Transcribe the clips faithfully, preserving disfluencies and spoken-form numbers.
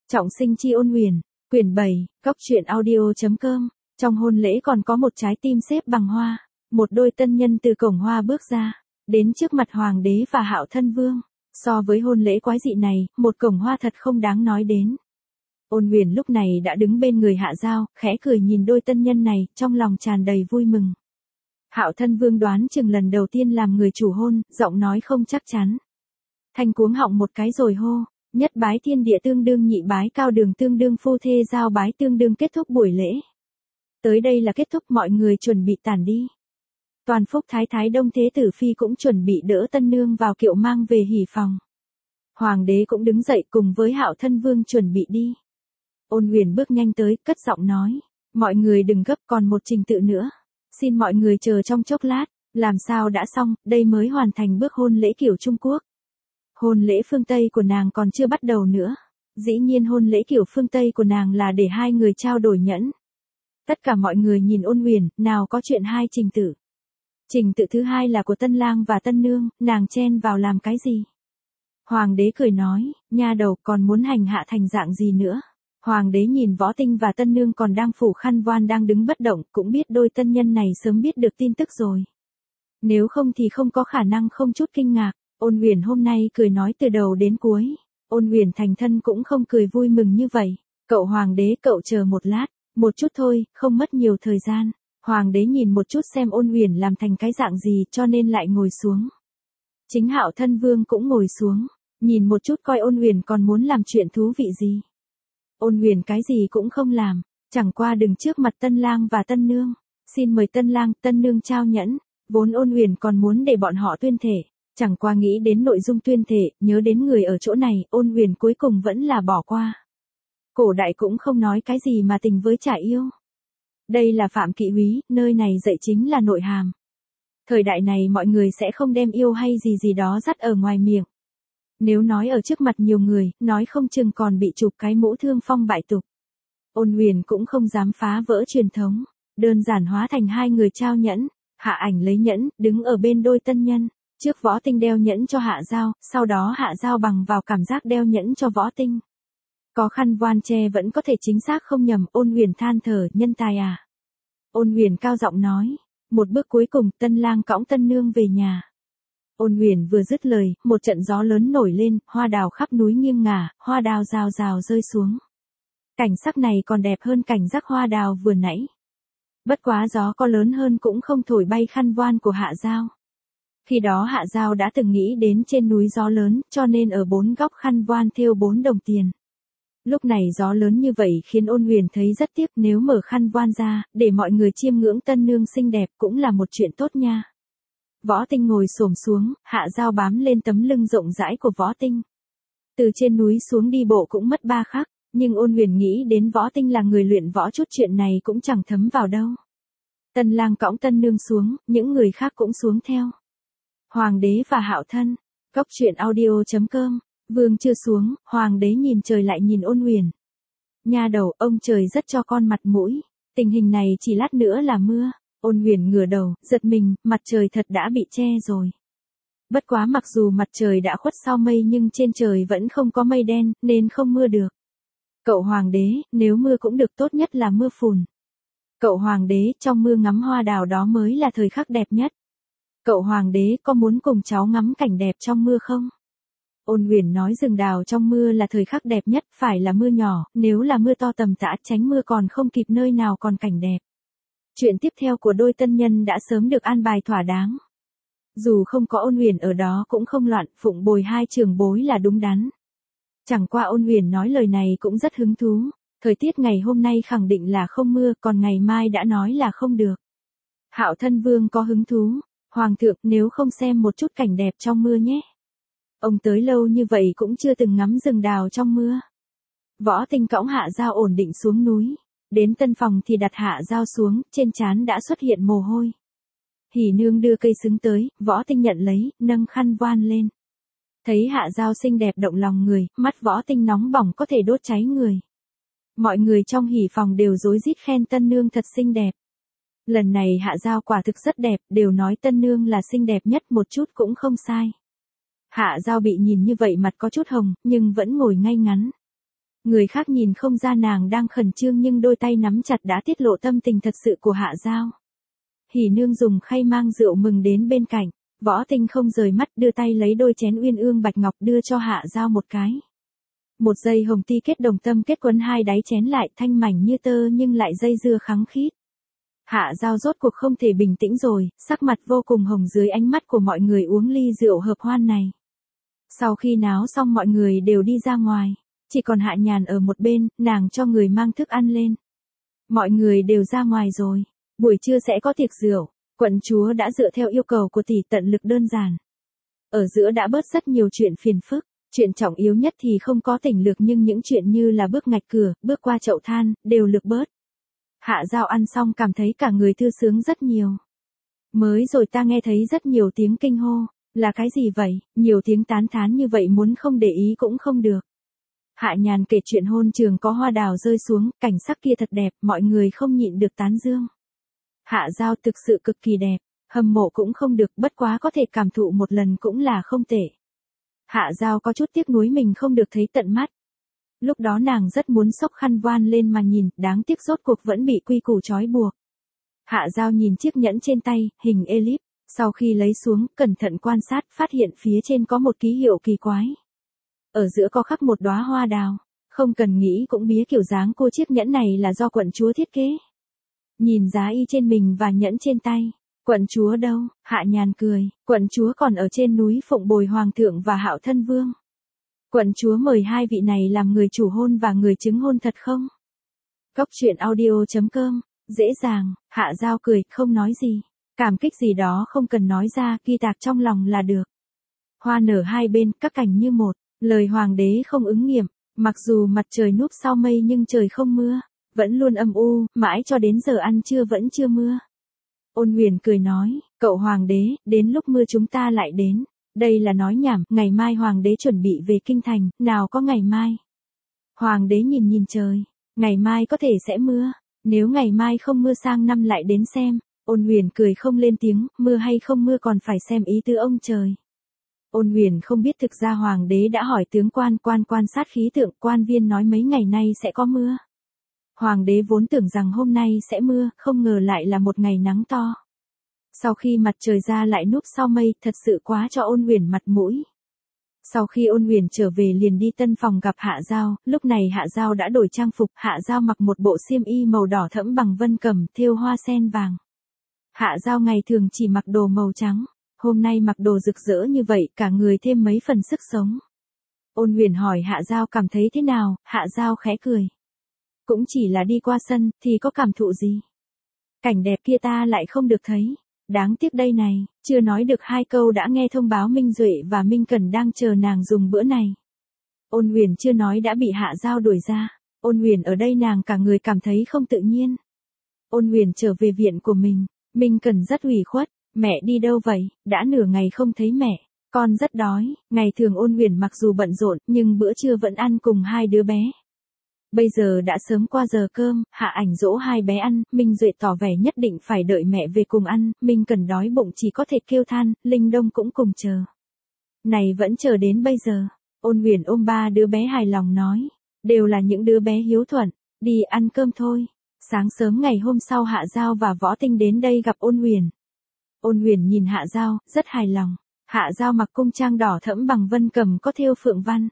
Trọng sinh chi ôn huyền, quyển bảy, góc truyện audio.com. Trong hôn lễ còn có một trái tim xếp bằng hoa, một đôi tân nhân từ cổng hoa bước ra, đến trước mặt hoàng đế và Hạo Thân Vương. So với hôn lễ quái dị này, một cổng hoa thật không đáng nói đến. Ôn huyền lúc này đã đứng bên người Hạ Dao, khẽ cười nhìn đôi tân nhân này, trong lòng tràn đầy vui mừng. Hạo Thân Vương đoán chừng lần đầu tiên làm người chủ hôn, giọng nói không chắc chắn. Thanh cuống họng một cái rồi hô, nhất bái thiên địa tương đương, nhị bái cao đường tương đương, phu thê giao bái tương đương, kết thúc buổi lễ. Tới đây là kết thúc, mọi người chuẩn bị tản đi. Toàn Phúc Thái Thái Đông Thế Tử Phi cũng chuẩn bị đỡ tân nương vào kiệu mang về hỉ phòng. Hoàng đế cũng đứng dậy cùng với Hạo Thân Vương chuẩn bị đi. Ôn huyền bước nhanh tới, cất giọng nói, mọi người đừng gấp, còn một trình tự nữa. Xin mọi người chờ trong chốc lát, làm sao đã xong, đây mới hoàn thành bước hôn lễ kiểu Trung Quốc. Hôn lễ phương Tây của nàng còn chưa bắt đầu nữa. Dĩ nhiên hôn lễ kiểu phương Tây của nàng là để hai người trao đổi nhẫn. Tất cả mọi người nhìn Ôn huyền, nào có chuyện hai trình tự. Trình tự thứ hai là của tân lang và tân nương, nàng chen vào làm cái gì? Hoàng đế cười nói, nha đầu còn muốn hành hạ thành dạng gì nữa? Hoàng đế nhìn Võ Tinh và tân nương còn đang phủ khăn voan đang đứng bất động, cũng biết đôi tân nhân này sớm biết được tin tức rồi. Nếu không thì không có khả năng không chút kinh ngạc. Ôn huyền hôm nay cười nói từ đầu đến cuối. Ôn huyền thành thân cũng không cười vui mừng như vậy. Cậu hoàng đế, cậu chờ một lát, một chút thôi, không mất nhiều thời gian. Hoàng đế nhìn một chút xem Ôn huyền làm thành cái dạng gì, cho nên lại ngồi xuống. Chính Hạo Thân Vương cũng ngồi xuống, nhìn một chút coi Ôn huyền còn muốn làm chuyện thú vị gì. Ôn huyền cái gì cũng không làm, chẳng qua đứng trước mặt tân lang và tân nương. Xin mời tân lang, tân nương trao nhẫn. Vốn Ôn huyền còn muốn để bọn họ tuyên thể. Chẳng qua nghĩ đến nội dung tuyên thể, nhớ đến người ở chỗ này, Ôn huyền cuối cùng vẫn là bỏ qua. Cổ đại cũng không nói cái gì mà tình với chả yêu. Đây là Phạm Kỵ Úy, nơi này dạy chính là nội hàm. Thời đại này mọi người sẽ không đem yêu hay gì gì đó dắt ở ngoài miệng. Nếu nói ở trước mặt nhiều người, nói không chừng còn bị chụp cái mũ thương phong bại tục. Ôn huyền cũng không dám phá vỡ truyền thống, đơn giản hóa thành hai người trao nhẫn, Hạ Ảnh lấy nhẫn, đứng ở bên đôi tân nhân. Trước Võ Tinh đeo nhẫn cho Hạ Dao, sau đó Hạ Dao bằng vào cảm giác đeo nhẫn cho Võ Tinh. Có khăn voan che vẫn có thể chính xác không nhầm, Ôn huyền than thở, nhân tài à. Ôn huyền cao giọng nói, một bước cuối cùng, tân lang cõng tân nương về nhà. Ôn huyền vừa dứt lời, một trận gió lớn nổi lên, hoa đào khắp núi nghiêng ngả, hoa đào rào rào rơi xuống. Cảnh sắc này còn đẹp hơn cảnh rắc hoa đào vừa nãy. Bất quá gió có lớn hơn cũng không thổi bay khăn voan của Hạ Dao. Khi đó Hạ Dao đã từng nghĩ đến trên núi gió lớn, cho nên ở bốn góc khăn voan thêu bốn đồng tiền. Lúc này gió lớn như vậy khiến Ôn huyền thấy rất tiếc, nếu mở khăn voan ra, để mọi người chiêm ngưỡng tân nương xinh đẹp cũng là một chuyện tốt nha. Võ Tinh ngồi xổm xuống, Hạ Dao bám lên tấm lưng rộng rãi của Võ Tinh. Từ trên núi xuống đi bộ cũng mất ba khắc, nhưng Ôn huyền nghĩ đến Võ Tinh là người luyện võ, chút chuyện này cũng chẳng thấm vào đâu. Tân lang cõng tân nương xuống, những người khác cũng xuống theo. Hoàng đế và Hạo Thân, góc truyện audio.com. Vương chưa xuống, hoàng đế nhìn trời lại nhìn Ôn huyền. Nha đầu, ông trời rất cho con mặt mũi. Tình hình này chỉ lát nữa là mưa. Ôn huyền ngửa đầu, giật mình, mặt trời thật đã bị che rồi. Bất quá mặc dù mặt trời đã khuất sau mây nhưng trên trời vẫn không có mây đen, nên không mưa được. Cậu hoàng đế, nếu mưa cũng được, tốt nhất là mưa phùn. Cậu hoàng đế, trong mưa ngắm hoa đào đó mới là thời khắc đẹp nhất. Cậu hoàng đế có muốn cùng cháu ngắm cảnh đẹp trong mưa không? Ôn huyền nói rừng đào trong mưa là thời khắc đẹp nhất, phải là mưa nhỏ, nếu là mưa to tầm tã tránh mưa còn không kịp, nơi nào còn cảnh đẹp. Chuyện tiếp theo của đôi tân nhân đã sớm được an bài thỏa đáng. Dù không có Ôn huyền ở đó cũng không loạn, phụng bồi hai trưởng bối là đúng đắn. Chẳng qua Ôn huyền nói lời này cũng rất hứng thú. Thời tiết ngày hôm nay khẳng định là không mưa, còn ngày mai đã nói là không được. Hạo Thân Vương có hứng thú. Hoàng thượng, nếu không xem một chút cảnh đẹp trong mưa nhé. Ông tới lâu như vậy cũng chưa từng ngắm rừng đào trong mưa. Võ Tinh cõng Hạ Dao ổn định xuống núi. Đến tân phòng thì đặt Hạ Dao xuống, trên trán đã xuất hiện mồ hôi. Hỉ nương đưa cây xứng tới, Võ Tinh nhận lấy, nâng khăn voan lên. Thấy Hạ Dao xinh đẹp động lòng người, mắt Võ Tinh nóng bỏng có thể đốt cháy người. Mọi người trong hỉ phòng đều rối rít khen tân nương thật xinh đẹp. Lần này Hạ Dao quả thực rất đẹp, đều nói tân nương là xinh đẹp nhất, một chút cũng không sai. Hạ Dao bị nhìn như vậy mặt có chút hồng, nhưng vẫn ngồi ngay ngắn. Người khác nhìn không ra nàng đang khẩn trương nhưng đôi tay nắm chặt đã tiết lộ tâm tình thật sự của Hạ Giao. Hỉ nương dùng khay mang rượu mừng đến bên cạnh, Võ Tinh không rời mắt đưa tay lấy đôi chén uyên ương bạch ngọc đưa cho Hạ Giao một cái. Một dây hồng ti kết đồng tâm kết quấn hai đáy chén lại thanh mảnh như tơ nhưng lại dây dưa khắng khít. Hạ Giao rốt cuộc không thể bình tĩnh rồi, sắc mặt vô cùng hồng dưới ánh mắt của mọi người uống ly rượu hợp hoan này. Sau khi náo xong mọi người đều đi ra ngoài, chỉ còn Hạ Nhàn ở một bên, nàng cho người mang thức ăn lên. Mọi người đều ra ngoài rồi, buổi trưa sẽ có tiệc rượu, quận chúa đã dựa theo yêu cầu của tỷ tận lực đơn giản. Ở giữa đã bớt rất nhiều chuyện phiền phức, chuyện trọng yếu nhất thì không có tỉnh lược nhưng những chuyện như là bước ngạch cửa, bước qua chậu than, đều lược bớt. Hạ Giao ăn xong cảm thấy cả người thư sướng rất nhiều. Mới rồi ta nghe thấy rất nhiều tiếng kinh hô, là cái gì vậy, nhiều tiếng tán thán như vậy muốn không để ý cũng không được. Hạ Nhàn kể chuyện hôn trường có hoa đào rơi xuống, cảnh sắc kia thật đẹp, mọi người không nhịn được tán dương. Hạ Giao thực sự cực kỳ đẹp, hâm mộ cũng không được, bất quá có thể cảm thụ một lần cũng là không tệ. Hạ Giao có chút tiếc nuối mình không được thấy tận mắt. Lúc đó nàng rất muốn xốc khăn voan lên mà nhìn, đáng tiếc rốt cuộc vẫn bị quy củ trói buộc. Hạ Giao nhìn chiếc nhẫn trên tay, hình elip, sau khi lấy xuống, cẩn thận quan sát, phát hiện phía trên có một ký hiệu kỳ quái. Ở giữa có khắc một đóa hoa đào, không cần nghĩ cũng biết kiểu dáng cô chiếc nhẫn này là do quận chúa thiết kế. Nhìn giá y trên mình và nhẫn trên tay, quận chúa đâu? Hạ Nhàn cười, quận chúa còn ở trên núi phụng bồi hoàng thượng và Hạo thân vương. Quận chúa mời hai vị này làm người chủ hôn và người chứng hôn thật không? Cốc truyện audio chấm com, dễ dàng, Hạ Giao cười, không nói gì. Cảm kích gì đó không cần nói ra, ghi tạc trong lòng là được. Hoa nở hai bên, các cảnh như một, lời hoàng đế không ứng nghiệm, mặc dù mặt trời núp sau mây nhưng trời không mưa, vẫn luôn âm u, mãi cho đến giờ ăn trưa vẫn chưa mưa. Ôn Huyền cười nói, cậu hoàng đế, đến lúc mưa chúng ta lại đến. Đây là nói nhảm, ngày mai hoàng đế chuẩn bị về kinh thành, nào có ngày mai. Hoàng đế nhìn nhìn trời, ngày mai có thể sẽ mưa, nếu ngày mai không mưa sang năm lại đến xem. Ôn Huyền cười không lên tiếng, mưa hay không mưa còn phải xem ý tứ ông trời. Ôn Huyền không biết thực ra hoàng đế đã hỏi tướng quan, quan quan sát khí tượng, quan viên nói mấy ngày nay sẽ có mưa. Hoàng đế vốn tưởng rằng hôm nay sẽ mưa, không ngờ lại là một ngày nắng to. Sau khi mặt trời ra lại núp sau mây, thật sự quá cho Ôn Huyền mặt mũi. Sau khi Ôn Huyền trở về liền đi tân phòng gặp Hạ Giao, lúc này Hạ Giao đã đổi trang phục, Hạ Giao mặc một bộ xiêm y màu đỏ thẫm bằng vân cẩm, thêu hoa sen vàng. Hạ Giao ngày thường chỉ mặc đồ màu trắng, hôm nay mặc đồ rực rỡ như vậy, cả người thêm mấy phần sức sống. Ôn Huyền hỏi Hạ Giao cảm thấy thế nào, Hạ Giao khẽ cười. Cũng chỉ là đi qua sân, thì có cảm thụ gì. Cảnh đẹp kia ta lại không được thấy. Đáng tiếc đây này, chưa nói được hai câu đã nghe thông báo Minh Duệ và Minh Cẩn đang chờ nàng dùng bữa này. Ôn Huyền chưa nói đã bị Hạ Giao đuổi ra. Ôn Huyền ở đây nàng cả người cảm thấy không tự nhiên. Ôn Huyền trở về viện của mình, Minh Cẩn rất ủy khuất, mẹ đi đâu vậy, đã nửa ngày không thấy mẹ, con rất đói. Ngày thường Ôn Huyền mặc dù bận rộn nhưng bữa trưa vẫn ăn cùng hai đứa bé. Bây giờ đã sớm qua giờ cơm, Hạ Ảnh dỗ hai bé ăn, Minh Duệ tỏ vẻ nhất định phải đợi mẹ về cùng ăn, Minh Cần đói bụng chỉ có thể kêu than, Linh Đông cũng cùng chờ. Này vẫn chờ đến bây giờ. Ôn Huyền ôm ba đứa bé hài lòng nói, đều là những đứa bé hiếu thuận, đi ăn cơm thôi. Sáng sớm ngày hôm sau Hạ Giao và Võ Tinh đến đây gặp Ôn Huyền. Ôn Huyền nhìn Hạ Giao, rất hài lòng. Hạ Giao mặc cung trang đỏ thẫm bằng vân cẩm có thêu phượng văn.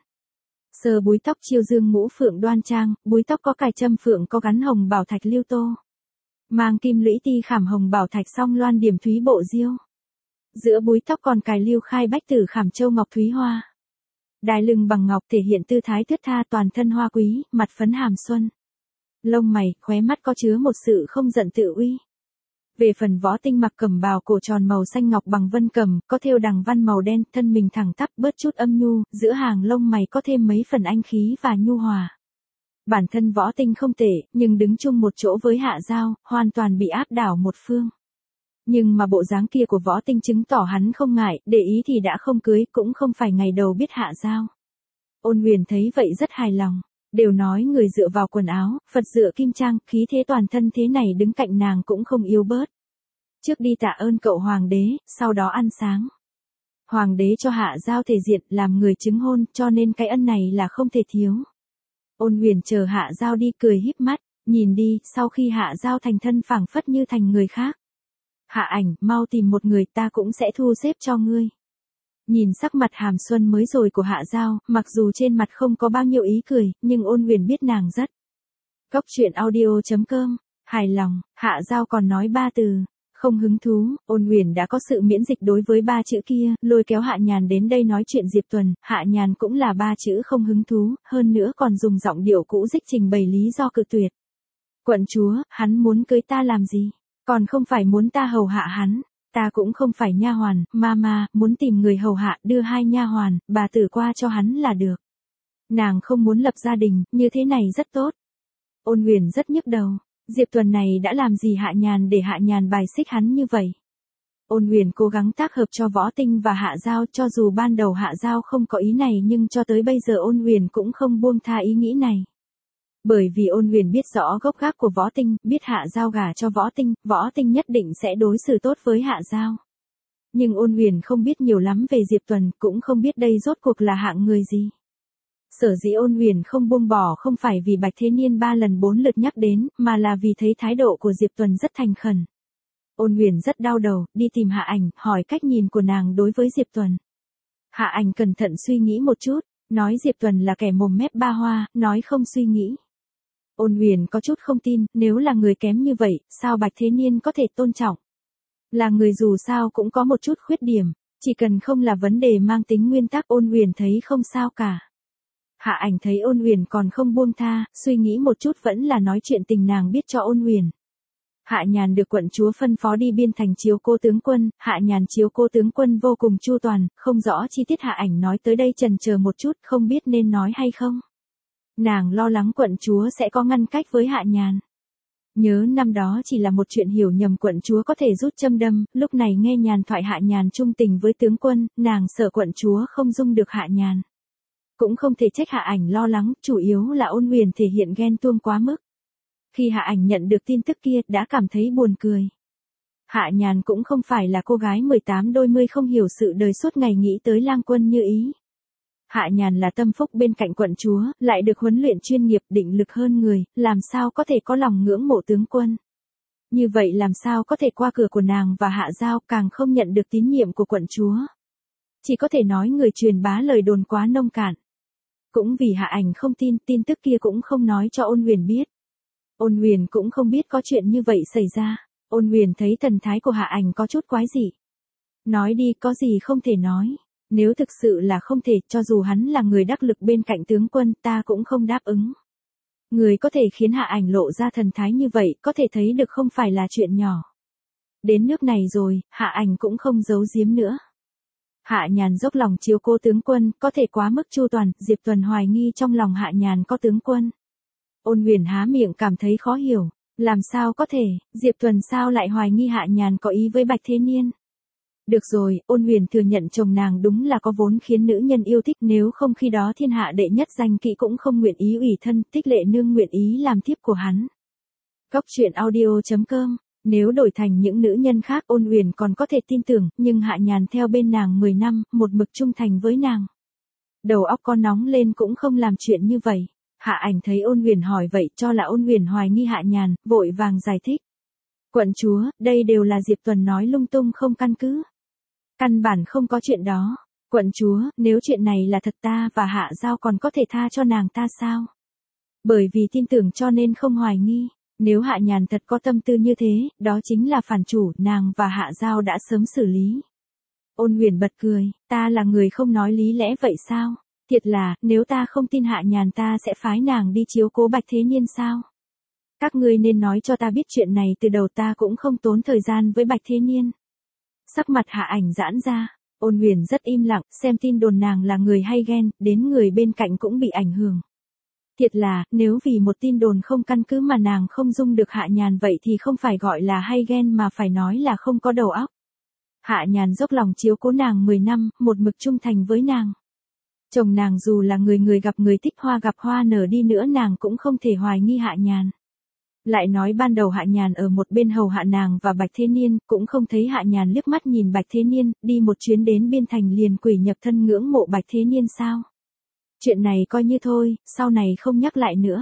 Sờ búi tóc chiêu dương ngũ phượng đoan trang, búi tóc có cài châm phượng có gắn hồng bảo thạch lưu tô. Mang kim lũy ti khảm hồng bảo thạch song loan điểm thúy bộ diêu. Giữa búi tóc còn cài lưu khai bách tử khảm châu ngọc thúy hoa. Đai lưng bằng ngọc thể hiện tư thái thướt tha, toàn thân hoa quý, mặt phấn hàm xuân. Lông mày, khóe mắt có chứa một sự không giận tự uy. Về phần Võ Tinh mặc cẩm bào cổ tròn màu xanh ngọc bằng vân cẩm, có thêu đằng văn màu đen, thân mình thẳng tắp bớt chút âm nhu, giữa hàng lông mày có thêm mấy phần anh khí và nhu hòa. Bản thân Võ Tinh không tệ, nhưng đứng chung một chỗ với Hạ Giao, hoàn toàn bị áp đảo một phương. Nhưng mà bộ dáng kia của Võ Tinh chứng tỏ hắn không ngại, để ý thì đã không cưới, cũng không phải ngày đầu biết Hạ Giao. Ôn Huyền thấy vậy rất hài lòng. Đều nói người dựa vào quần áo, Phật dựa kim trang, khí thế toàn thân thế này đứng cạnh nàng cũng không yếu bớt. Trước đi tạ ơn cậu hoàng đế, sau đó ăn sáng. Hoàng đế cho Hạ Giao thể diện làm người chứng hôn, cho nên cái ân này là không thể thiếu. Ôn Huyền chờ Hạ Giao đi cười híp mắt, nhìn đi, sau khi Hạ Giao thành thân phảng phất như thành người khác. Hạ Ảnh, mau tìm một người, ta cũng sẽ thu xếp cho ngươi. Nhìn sắc mặt hàm xuân mới rồi của Hạ Giao, mặc dù trên mặt không có bao nhiêu ý cười, nhưng Ôn Huyền biết nàng rất. Góc truyện audio chấm com, hài lòng. Hạ Giao còn nói ba từ, không hứng thú. Ôn Huyền đã có sự miễn dịch đối với ba chữ kia, lôi kéo Hạ Nhàn đến đây nói chuyện Diệp Tuần. Hạ Nhàn cũng là ba chữ không hứng thú, hơn nữa còn dùng giọng điệu cũ dích trình bày lý do cự tuyệt. Quận chúa, hắn muốn cưới ta làm gì? Còn không phải muốn ta hầu hạ hắn. Ta cũng không phải nha hoàn, mama, muốn tìm người hầu hạ, đưa hai nha hoàn, bà tử qua cho hắn là được. Nàng không muốn lập gia đình, như thế này rất tốt. Ôn Huyền rất nhức đầu, Diệp Tuần này đã làm gì Hạ Nhàn để Hạ Nhàn bài xích hắn như vậy? Ôn Huyền cố gắng tác hợp cho Võ Tinh và Hạ Giao, cho dù ban đầu Hạ Giao không có ý này nhưng cho tới bây giờ Ôn Huyền cũng không buông tha ý nghĩ này. Bởi vì Ôn Huyền biết rõ gốc gác của Võ Tinh, biết Hạ Giao gả cho Võ Tinh, Võ Tinh nhất định sẽ đối xử tốt với Hạ Giao. Nhưng Ôn Huyền không biết nhiều lắm về Diệp Tuần, cũng không biết đây rốt cuộc là hạng người gì. Sở dĩ Ôn Huyền không buông bỏ không phải vì Bạch Thế Niên ba lần bốn lượt nhắc đến, mà là vì thấy thái độ của Diệp Tuần rất thành khẩn. Ôn Huyền rất đau đầu, đi tìm Hạ Ảnh, hỏi cách nhìn của nàng đối với Diệp Tuần. Hạ Ảnh cẩn thận suy nghĩ một chút, nói Diệp Tuần là kẻ mồm mép ba hoa, nói không suy nghĩ. Ôn Huyền có chút không tin, nếu là người kém như vậy, sao Bạch Thế Niên có thể tôn trọng? Là người dù sao cũng có một chút khuyết điểm, chỉ cần không là vấn đề mang tính nguyên tắc Ôn Huyền thấy không sao cả. Hạ Ảnh thấy Ôn Huyền còn không buông tha, suy nghĩ một chút vẫn là nói chuyện tình nàng biết cho Ôn Huyền. Hạ Nhàn được quận chúa phân phó đi biên thành chiếu cố tướng quân, Hạ Nhàn chiếu cố tướng quân vô cùng chu toàn, không rõ chi tiết Hạ Ảnh nói tới đây chần chờ một chút, không biết nên nói hay không. Nàng lo lắng quận chúa sẽ có ngăn cách với Hạ Nhàn. Nhớ năm đó chỉ là một chuyện hiểu nhầm quận chúa có thể rút châm đâm, lúc này nghe Nhàn thoại Hạ Nhàn trung tình với tướng quân, nàng sợ quận chúa không dung được Hạ Nhàn. Cũng không thể trách Hạ Ảnh lo lắng, chủ yếu là Ôn Huyền thể hiện ghen tuông quá mức. Khi Hạ Ảnh nhận được tin tức kia, đã cảm thấy buồn cười. Hạ Nhàn cũng không phải là cô gái mười tám đôi mươi không hiểu sự đời suốt ngày nghĩ tới lang quân như ý. Hạ Nhàn là tâm phúc bên cạnh quận chúa, lại được huấn luyện chuyên nghiệp định lực hơn người, làm sao có thể có lòng ngưỡng mộ tướng quân. Như vậy làm sao có thể qua cửa của nàng và Hạ Giao, càng không nhận được tín nhiệm của quận chúa. Chỉ có thể nói người truyền bá lời đồn quá nông cạn. Cũng vì Hạ Ảnh không tin, tin tức kia cũng không nói cho Ôn Huyền biết. Ôn Huyền cũng không biết có chuyện như vậy xảy ra. Ôn Huyền thấy thần thái của Hạ Ảnh có chút quái dị. Nói đi, có gì không thể nói. Nếu thực sự là không thể, cho dù hắn là người đắc lực bên cạnh tướng quân, ta cũng không đáp ứng. Người có thể khiến Hạ Ảnh lộ ra thần thái như vậy, có thể thấy được không phải là chuyện nhỏ. Đến nước này rồi, Hạ Ảnh cũng không giấu giếm nữa. Hạ Nhàn dốc lòng chiếu cố tướng quân, có thể quá mức chu toàn, Diệp Tuần hoài nghi trong lòng Hạ Nhàn có tướng quân. Ôn Huyền há miệng cảm thấy khó hiểu, làm sao có thể, Diệp Tuần sao lại hoài nghi Hạ Nhàn có ý với Bạch Thế Niên. Được rồi, Ôn Huyền thừa nhận chồng nàng đúng là có vốn khiến nữ nhân yêu thích, nếu không khi đó thiên hạ đệ nhất danh kỵ cũng không nguyện ý ủy thân, Tích Lệ nương nguyện ý làm thiếp của hắn. Góc truyện audio chấm com. Nếu đổi thành những nữ nhân khác Ôn Huyền còn có thể tin tưởng, nhưng Hạ Nhàn theo bên nàng mười năm, một mực trung thành với nàng. Đầu óc con nóng lên cũng không làm chuyện như vậy. Hạ Ảnh thấy Ôn Huyền hỏi vậy cho là Ôn Huyền hoài nghi Hạ Nhàn, vội vàng giải thích. Quận chúa, đây đều là Diệp Tuần nói lung tung không căn cứ. Căn bản không có chuyện đó. Quận chúa, nếu chuyện này là thật ta và Hạ Giao còn có thể tha cho nàng ta sao? Bởi vì tin tưởng cho nên không hoài nghi. Nếu Hạ Nhàn thật có tâm tư như thế, đó chính là phản chủ, nàng và Hạ Giao đã sớm xử lý. Ôn Huyền bật cười, ta là người không nói lý lẽ vậy sao? Thiệt là, nếu ta không tin Hạ Nhàn ta sẽ phái nàng đi chiếu cố Bạch Thế Niên sao? Các ngươi nên nói cho ta biết chuyện này từ đầu, ta cũng không tốn thời gian với Bạch Thế Niên. Sắc mặt Hạ Ảnh giãn ra, Ôn Huyền rất im lặng, xem tin đồn nàng là người hay ghen, đến người bên cạnh cũng bị ảnh hưởng. Thiệt là, nếu vì một tin đồn không căn cứ mà nàng không dung được Hạ Nhàn vậy thì không phải gọi là hay ghen mà phải nói là không có đầu óc. Hạ Nhàn dốc lòng chiếu cố nàng mười năm, một mực trung thành với nàng. Chồng nàng dù là người người gặp người thích hoa gặp hoa nở đi nữa nàng cũng không thể hoài nghi Hạ Nhàn. Lại nói ban đầu Hạ Nhàn ở một bên hầu hạ nàng và Bạch Thế Niên, cũng không thấy Hạ Nhàn liếc mắt nhìn Bạch Thế Niên, đi một chuyến đến biên thành liền quỷ nhập thân ngưỡng mộ Bạch Thế Niên sao? Chuyện này coi như thôi, sau này không nhắc lại nữa.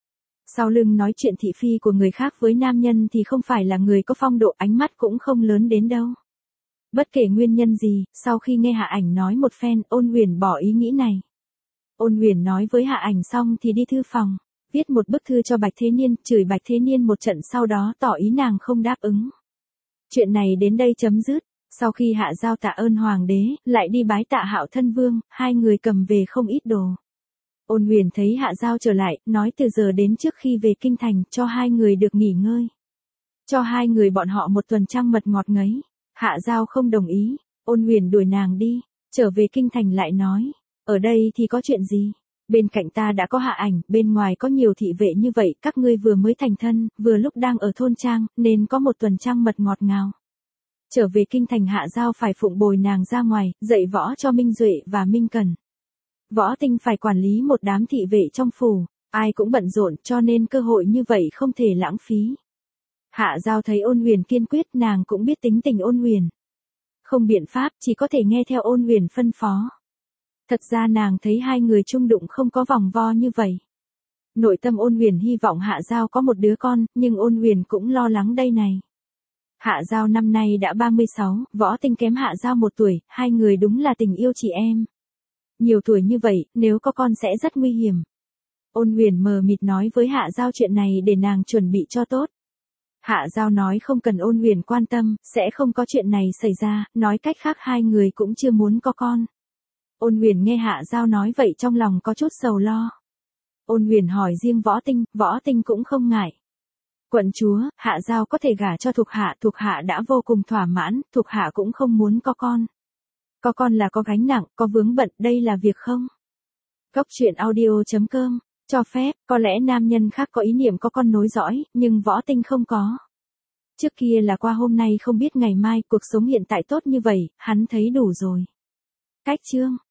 Sau lưng nói chuyện thị phi của người khác với nam nhân thì không phải là người có phong độ, ánh mắt cũng không lớn đến đâu. Bất kể nguyên nhân gì, sau khi nghe Hạ Ảnh nói một phen, Ôn Huyền bỏ ý nghĩ này. Ôn Huyền nói với Hạ Ảnh xong thì đi thư phòng, viết một bức thư cho Bạch Thế Niên, chửi Bạch Thế Niên một trận, sau đó tỏ ý nàng không đáp ứng. Chuyện này đến đây chấm dứt. Sau khi Hạ Giao tạ ơn hoàng đế, lại đi bái tạ Hạo Thân Vương, hai người cầm về không ít đồ. Ôn Huyền thấy Hạ Giao trở lại, nói từ giờ đến trước khi về kinh thành, cho hai người được nghỉ ngơi. Cho hai người bọn họ một tuần trăng mật ngọt ngấy. Hạ Giao không đồng ý, Ôn Huyền đuổi nàng đi, trở về kinh thành lại nói, ở đây thì có chuyện gì? Bên cạnh ta đã có Hạ Ảnh, bên ngoài có nhiều thị vệ như vậy, các ngươi vừa mới thành thân, vừa lúc đang ở thôn trang, nên có một tuần trăng mật ngọt ngào. Trở về kinh thành Hạ Giao phải phụng bồi nàng ra ngoài, dạy võ cho Minh Duệ và Minh Cần. Võ Tinh phải quản lý một đám thị vệ trong phủ, ai cũng bận rộn, cho nên cơ hội như vậy không thể lãng phí. Hạ Giao thấy Ôn Huyền kiên quyết, nàng cũng biết tính tình Ôn Huyền. Không biện pháp, chỉ có thể nghe theo Ôn Huyền phân phó. Thật ra nàng thấy hai người chung đụng không có vòng vo như vậy. Nội tâm Ôn Huyền hy vọng Hạ Giao có một đứa con, nhưng Ôn Huyền cũng lo lắng đây này. Hạ Giao năm nay đã ba mươi sáu, Võ Tinh kém Hạ Giao một tuổi, hai người đúng là tình yêu chị em. Nhiều tuổi như vậy, nếu có con sẽ rất nguy hiểm. Ôn Huyền mờ mịt nói với Hạ Giao chuyện này để nàng chuẩn bị cho tốt. Hạ Giao nói không cần Ôn Huyền quan tâm, sẽ không có chuyện này xảy ra, nói cách khác hai người cũng chưa muốn có con. Ôn Huyền nghe Hạ Giao nói vậy trong lòng có chút sầu lo. Ôn Huyền hỏi riêng Võ Tinh, Võ Tinh cũng không ngại. Quận chúa, Hạ Giao có thể gả cho thuộc hạ, thuộc hạ đã vô cùng thỏa mãn, thuộc hạ cũng không muốn có con. Có con là có gánh nặng, có vướng bận, đây là việc không? Góc truyện audio chấm com, cho phép, có lẽ nam nhân khác có ý niệm có con nối dõi, nhưng Võ Tinh không có. Trước kia là qua hôm nay không biết ngày mai, cuộc sống hiện tại tốt như vậy, hắn thấy đủ rồi. Cách chương